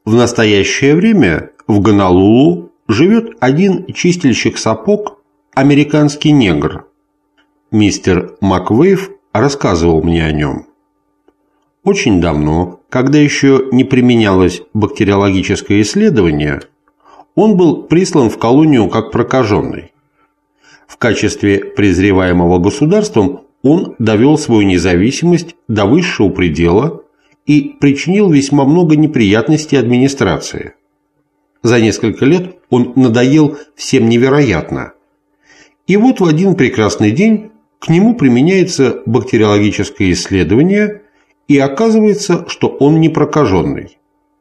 В настоящее время в Гонолулу живет один чистильщик сапог, американский негр. Мистер Маквейв рассказывал мне о нем. Очень давно, когда еще не применялось бактериологическое исследование, он был прислан в колонию как прокаженный. В качестве презреваемого государством он довел свою независимость до высшего предела и причинил весьма много неприятностей администрации. За несколько лет он надоел всем невероятно. И вот в один прекрасный день к нему применяется бактериологическое исследование, и оказывается, что он не прокаженный.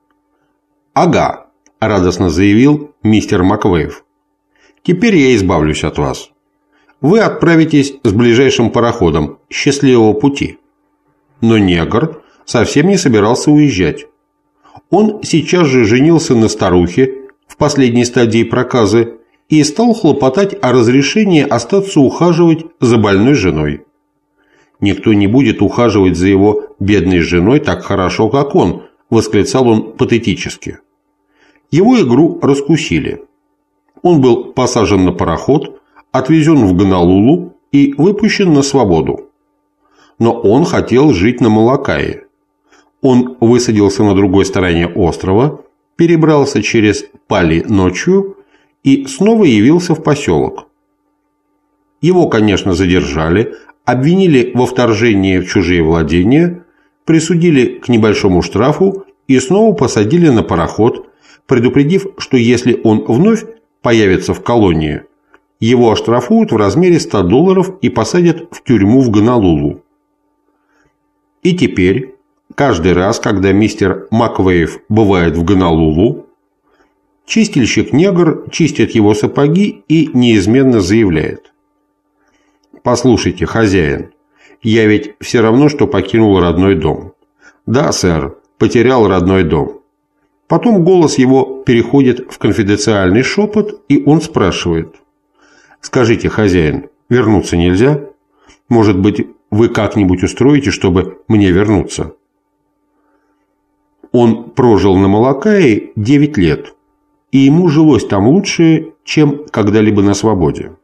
«Ага», – радостно заявил мистер Маквейв, – «теперь я избавлюсь от вас. Вы отправитесь с ближайшим пароходом. Счастливого пути». Но негр совсем не собирался уезжать. Он сейчас же женился на старухе в последней стадии проказы и стал хлопотать о разрешении остаться ухаживать за больной женой. «Никто не будет ухаживать за его бедной женой так хорошо, как он», – восклицал он патетически. Его игру раскусили. Он был посажен на пароход, отвезен в Гонолулу и выпущен на свободу. Но он хотел жить на Молокае. Он высадился на другой стороне острова, перебрался через Пали ночью и снова явился в поселок. Его, конечно, задержали, обвинили во вторжении в чужие владения, присудили к небольшому штрафу и снова посадили на пароход, предупредив, что если он вновь появится в колонии, его оштрафуют в размере $100 и посадят в тюрьму в Гонолулу. И теперь, каждый раз, когда мистер Маквейв бывает в Гонолулу, чистильщик-негр чистит его сапоги и неизменно заявляет: «Послушайте, хозяин, я ведь все равно, что покинул родной дом». «Да, сэр, потерял родной дом». Потом голос его переходит в конфиденциальный шепот, и он спрашивает: «Скажите, хозяин, вернуться нельзя? Может быть, вы как-нибудь устроите, чтобы мне вернуться?» Он прожил на Молокае 9 лет, и ему жилось там лучше, чем когда-либо на свободе.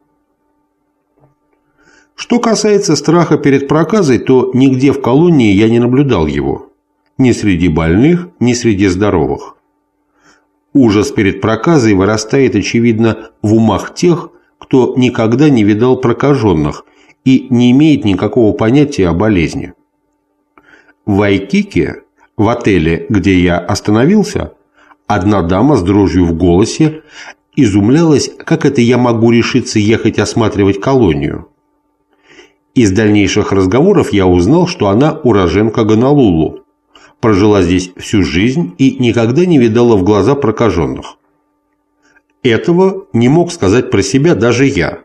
Что касается страха перед проказой, то нигде в колонии я не наблюдал его. Ни среди больных, ни среди здоровых. Ужас перед проказой вырастает, очевидно, в умах тех, кто никогда не видал прокаженных и не имеет никакого понятия о болезни. В Вайкике, в отеле, где я остановился, одна дама с дрожью в голосе изумлялась, как это я могу решиться ехать осматривать колонию. Из дальнейших разговоров я узнал, что она уроженка Гонолулу, прожила здесь всю жизнь и никогда не видала в глаза прокаженных. Этого не мог сказать про себя даже я,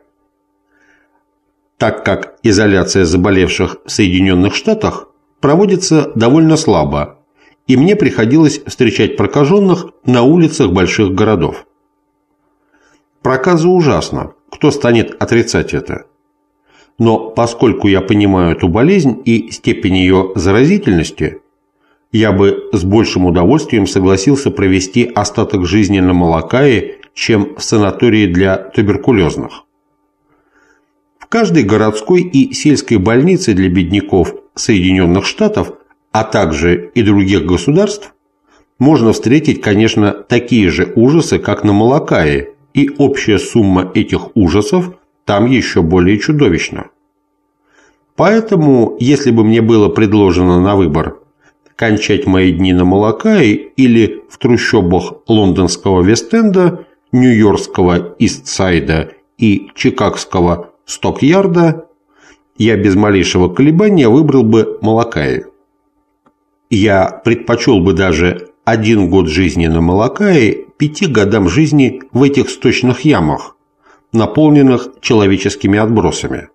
так как изоляция заболевших в Соединенных Штатах проводится довольно слабо, и мне приходилось встречать прокаженных на улицах больших городов. Проказа ужасна, кто станет отрицать это? Но поскольку я понимаю эту болезнь и степень ее заразительности, я бы с большим удовольствием согласился провести остаток жизни на Молокае, чем в санатории для туберкулезных. В каждой городской и сельской больнице для бедняков Соединенных Штатов, а также и других государств, можно встретить, конечно, такие же ужасы, как на Молокае, и общая сумма этих ужасов там еще более чудовищна. Поэтому, если бы мне было предложено на выбор кончать мои дни на Молокае или в трущобах лондонского Вест-Энда, нью-йоркского Ист-Сайда и чикагского Сток-Ярда, я без малейшего колебания выбрал бы Молокае. Я предпочел бы даже 1 год жизни на Молокае 5 годам жизни в этих сточных ямах, наполненных человеческими отбросами.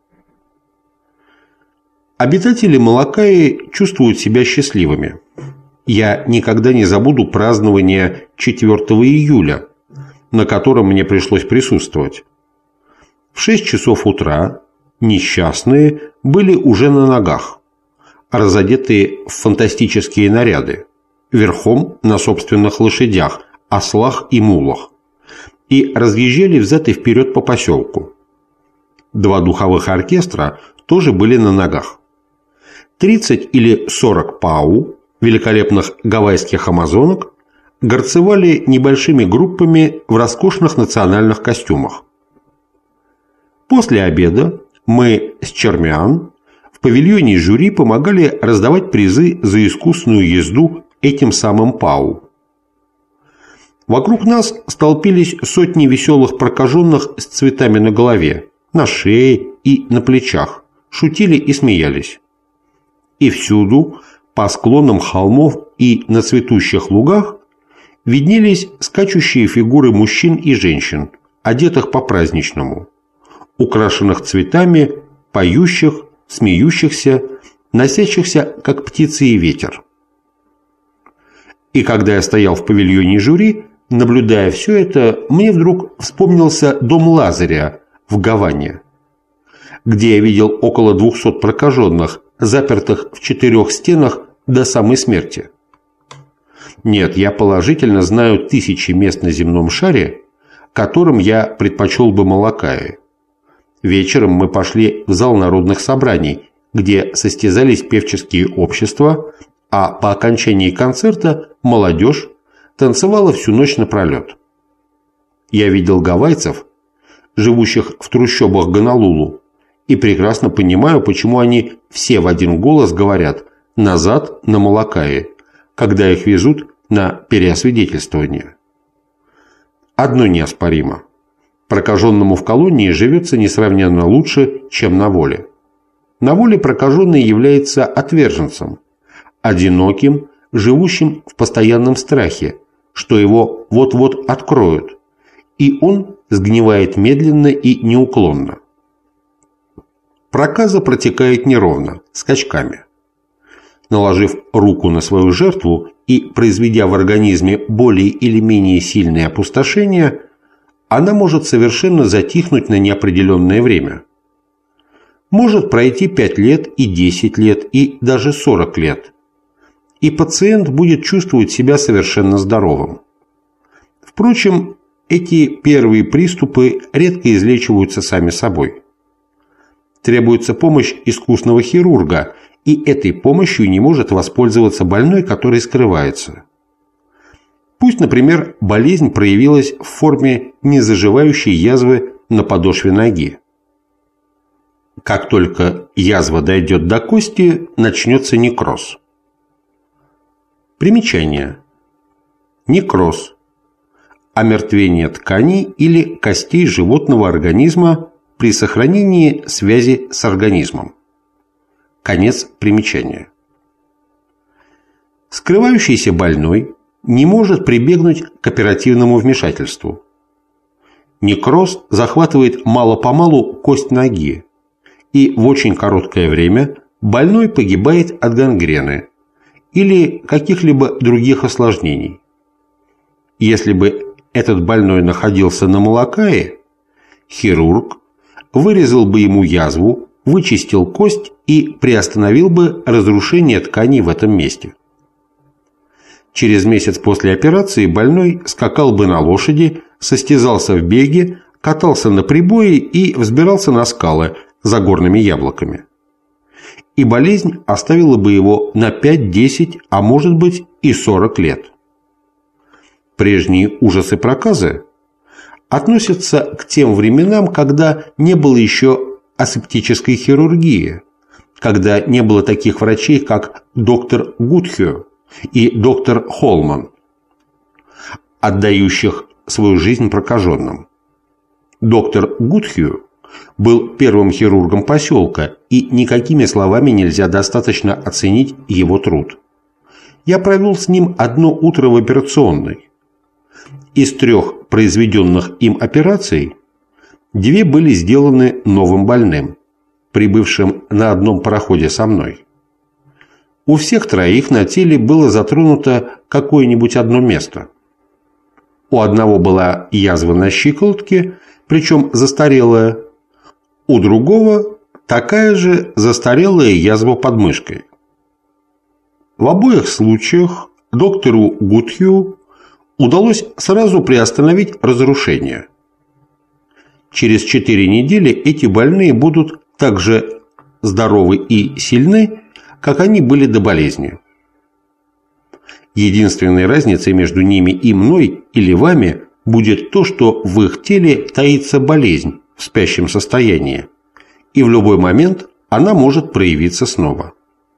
Обитатели Молокаи чувствуют себя счастливыми. Я никогда не забуду празднование 4 июля, на котором мне пришлось присутствовать. В 6 часов утра несчастные были уже на ногах, разодетые в фантастические наряды. верхом на собственных лошадях, ослах и мулах, и разъезжали взад и вперед по поселку. 2 духовых оркестра тоже были на ногах. 30 или 40 пау, великолепных гавайских амазонок, горцевали небольшими группами в роскошных национальных костюмах. После обеда мы с Чермиан в павильоне жюри помогали раздавать призы за искусную езду этим самым пау. Вокруг нас столпились сотни веселых прокаженных с цветами на голове, на шее и на плечах, шутили и смеялись. И всюду, по склонам холмов и на цветущих лугах, виднелись скачущие фигуры мужчин и женщин, одетых по-праздничному, украшенных цветами, поющих, смеющихся, носящихся, как птицы и ветер. И когда я стоял в павильоне жюри, наблюдая все это, мне вдруг вспомнился дом Лазаря в Гаване, где я видел около 200 прокаженных, запертых в 4 стенах до самой смерти. Нет, я положительно знаю тысячи мест на земном шаре, которым я предпочел бы Малакаи. Вечером мы пошли в зал народных собраний, где состязались певческие общества, а по окончании концерта молодежь танцевала всю ночь напролет. Я видел гавайцев, живущих в трущобах Гонолулу, и прекрасно понимаю, почему они все в один голос говорят «назад на Малакаи», когда их везут на переосвидетельствование. Одно неоспоримо. Прокаженному в колонии живется несравненно лучше, чем на воле. На воле прокаженный является отверженцем, одиноким, живущим в постоянном страхе, что его вот-вот откроют, и он сгнивает медленно и неуклонно. Проказа протекает неровно, скачками. Наложив руку на свою жертву и произведя в организме более или менее сильное опустошение, она может совершенно затихнуть на неопределенное время. Может пройти 5 лет и 10 лет и даже 40 лет, и пациент будет чувствовать себя совершенно здоровым. Впрочем, эти первые приступы редко излечиваются сами собой. Требуется помощь искусного хирурга, и этой помощью не может воспользоваться больной, который скрывается. Пусть, например, болезнь проявилась в форме незаживающей язвы на подошве ноги. Как только язва дойдет до кости, начнется некроз. Примечание. Некроз. Омертвение тканей или костей животного организма при сохранении связи с организмом. Конец примечания. Скрывающийся больной не может прибегнуть к оперативному вмешательству. Некроз захватывает мало-помалу кость ноги, и в очень короткое время больной погибает от гангрены или каких-либо других осложнений. Если бы этот больной находился на Малакаи, хирург вырезал бы ему язву, вычистил кость и приостановил бы разрушение тканей в этом месте. Через месяц после операции больной скакал бы на лошади, состязался в беге, катался на прибое и взбирался на скалы за горными яблоками. И болезнь оставила бы его на 5-10, а может быть и 40 лет. Прежние ужасы проказы относятся к тем временам, когда не было еще асептической хирургии, когда не было таких врачей, как доктор Гудхё и доктор Холман, отдающих свою жизнь прокаженным. Доктор Гудхё был первым хирургом поселка, и никакими словами нельзя достаточно оценить его труд. Я провел с ним одно утро в операционной. Из 3 произведенных им операций 2 были сделаны новым больным, прибывшим на одном пароходе со мной. У всех 3 на теле было затронуто какое-нибудь одно место. У одного была язва на щиколотке, причем застарелая, у другого такая же застарелая язва под мышкой. В обоих случаях доктору Гудхью удалось сразу приостановить разрушение. Через 4 недели эти больные будут так же здоровы и сильны, как они были до болезни. Единственной разницей между ними и мной или вами будет то, что в их теле таится болезнь в спящем состоянии, и в любой момент она может проявиться снова.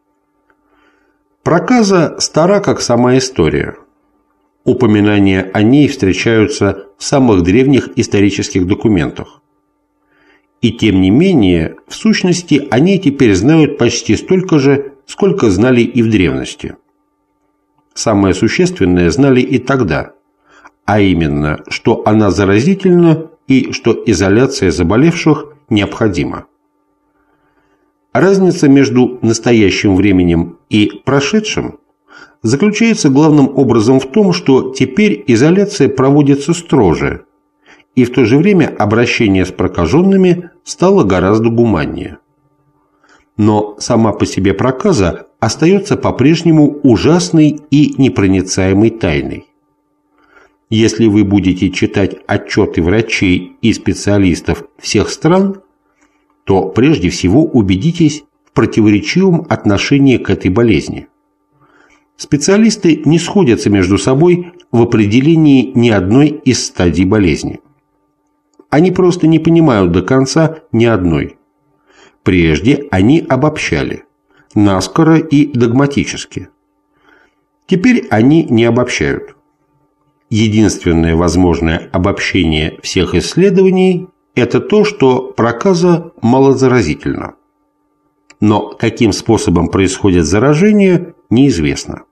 Проказа стара, как сама история. Упоминания о ней встречаются в самых древних исторических документах. И тем не менее, в сущности, о ней теперь знают почти столько же, сколько знали и в древности. Самое существенное знали и тогда, а именно, что она заразительна и что изоляция заболевших необходима. Разница между настоящим временем и прошедшим заключается главным образом в том, что теперь изоляция проводится строже, и в то же время обращение с прокаженными стало гораздо гуманнее. Но сама по себе проказа остается по-прежнему ужасной и непроницаемой тайной. Если вы будете читать отчеты врачей и специалистов всех стран, то прежде всего убедитесь в противоречивом отношении к этой болезни. Специалисты не сходятся между собой в определении ни одной из стадий болезни. Они просто не понимают до конца ни одной. Прежде они обобщали, наскоро и догматически. Теперь они не обобщают. Единственное возможное обобщение всех исследований – это то, что проказа малозаразительна. Но каким способом происходит заражение, неизвестно.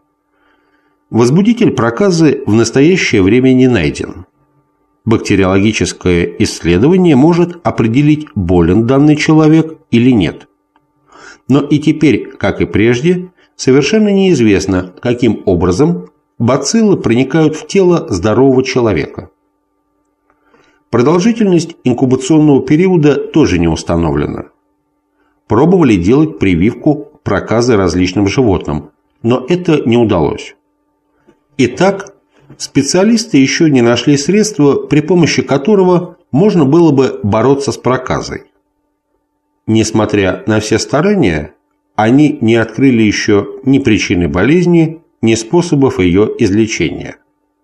Возбудитель проказы в настоящее время не найден. Бактериологическое исследование может определить, болен данный человек или нет. Но и теперь, как и прежде, совершенно неизвестно, каким образом бациллы проникают в тело здорового человека. Продолжительность инкубационного периода тоже не установлена. Пробовали делать прививку проказы различным животным, но это не удалось. Итак, специалисты еще не нашли средства, при помощи которого можно было бы бороться с проказой. Несмотря на все старания, они не открыли еще ни причины болезни, ни способов ее излечения.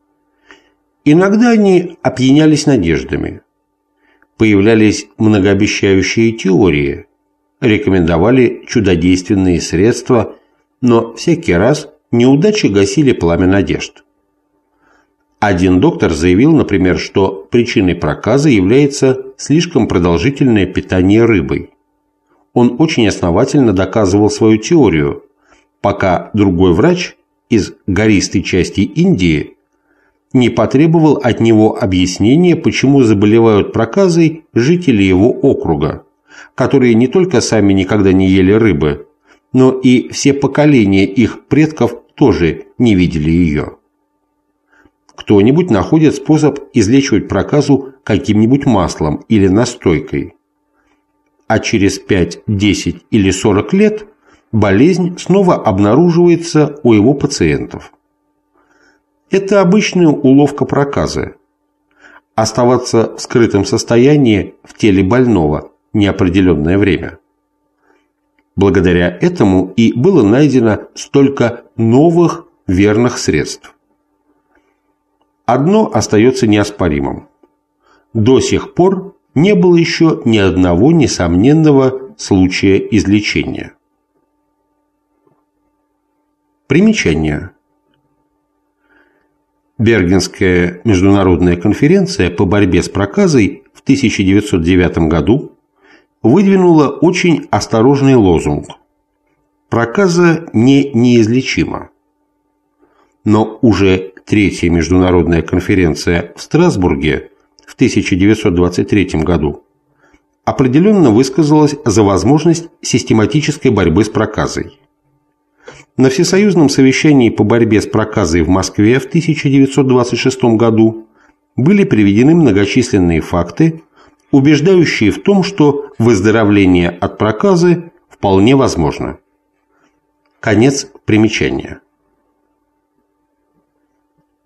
Иногда они опьянялись надеждами. Появлялись многообещающие теории, рекомендовали чудодейственные средства, но всякий раз неудачи гасили пламя надежд. Один доктор заявил, например, что причиной проказы является слишком продолжительное питание рыбой. Он очень основательно доказывал свою теорию, пока другой врач из гористой части Индии не потребовал от него объяснения, почему заболевают проказой жители его округа, которые не только сами никогда не ели рыбы, но и все поколения их предков тоже не видели ее. Кто-нибудь находит способ излечивать проказу каким-нибудь маслом или настойкой, а через 5, 10 или 40 лет болезнь снова обнаруживается у его пациентов. Это обычная уловка проказы – оставаться в скрытом состоянии в теле больного неопределенное время. Благодаря этому и было найдено столько новых верных средств. Одно остается неоспоримым. До сих пор не было еще ни одного несомненного случая излечения. Примечание. Бергенская международная конференция по борьбе с проказой в 1909 году выдвинула очень осторожный лозунг: «Проказа неизлечима». Но уже Третья международная конференция в Страсбурге в 1923 году определенно высказалась за возможность систематической борьбы с проказой. На Всесоюзном совещании по борьбе с проказой в Москве в 1926 году были приведены многочисленные факты, убеждающие в том, что выздоровление от проказы вполне возможно. Конец примечания.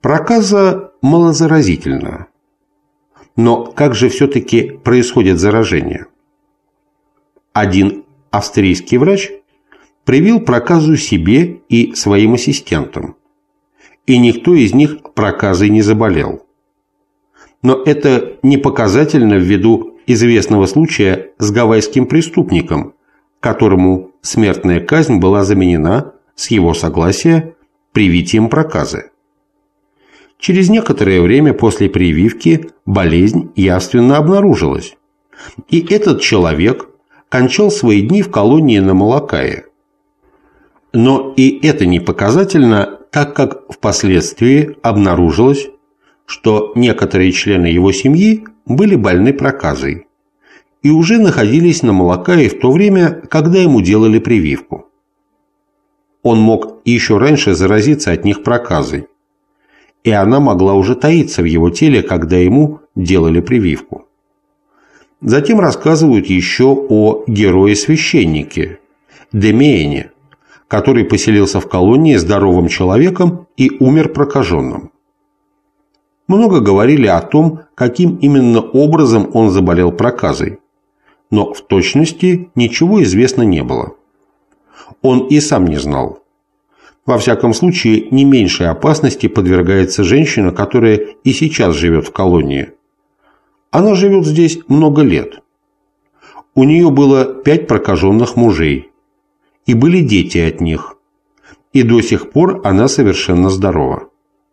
Проказа малозаразительна. Но как же все-таки происходит заражение? Один австрийский врач привил проказу себе и своим ассистентам, и никто из них проказой не заболел. Но это не показательно ввиду известного случая с гавайским преступником, которому смертная казнь была заменена с его согласия привитием проказы. Через некоторое время после прививки болезнь явственно обнаружилась, и этот человек кончал свои дни в колонии на Молокае. Но и это не показательно, так как впоследствии обнаружилось, что некоторые члены его семьи были больны проказой и уже находились на Молокае в то время, когда ему делали прививку. Он мог еще раньше заразиться от них проказой, и она могла уже таиться в его теле, когда ему делали прививку. Затем рассказывают еще о герое-священнике Демиене, который поселился в колонии здоровым человеком и умер прокаженным. Много говорили о том, каким именно образом он заболел проказой, но в точности ничего известно не было. Он и сам не знал. Во всяком случае, не меньшей опасности подвергается женщина, которая и сейчас живет в колонии. Она живет здесь много лет. У нее было 5 прокаженных мужей, и были дети от них, и до сих пор она совершенно здорова.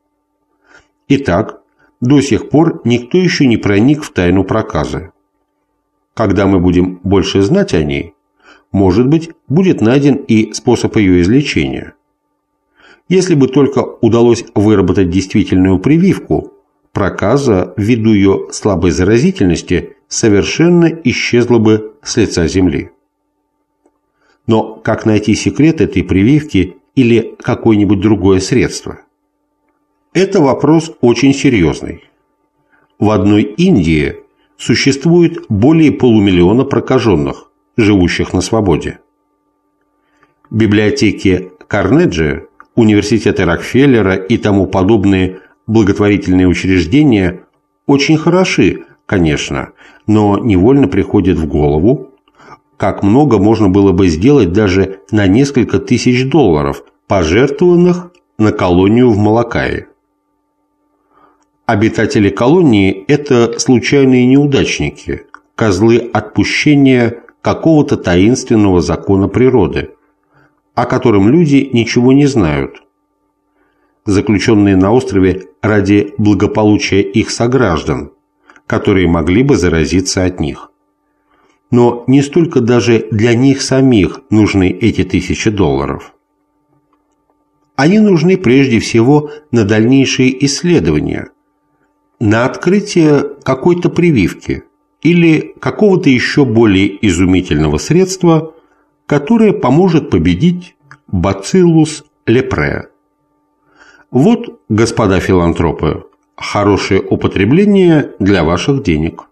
Итак, до сих пор никто еще не проник в тайну проказы. Когда мы будем больше знать о ней, может быть, будет найден и способ ее излечения. Если бы только удалось выработать действительную прививку, проказа, ввиду ее слабой заразительности, совершенно исчезла бы с лица земли. Но как найти секрет этой прививки или какое-нибудь другое средство? Это вопрос очень серьезный. В одной Индии существует более полумиллиона прокаженных, живущих на свободе. Библиотеки Карнеджи, университеты Рокфеллера и тому подобные благотворительные учреждения очень хороши, конечно, но невольно приходит в голову, как много можно было бы сделать даже на несколько тысяч долларов, пожертвованных на колонию в Молокае. Обитатели колонии – это случайные неудачники, козлы отпущения какого-то таинственного закона природы, о котором люди ничего не знают, заключенные на острове ради благополучия их сограждан, которые могли бы заразиться от них. Но не столько даже для них самих нужны эти $1000. Они нужны прежде всего на дальнейшие исследования, на открытие какой-то прививки или какого-то еще более изумительного средства, которое поможет победить бациллус лепре. Вот, господа филантропы, хорошее употребление для ваших денег.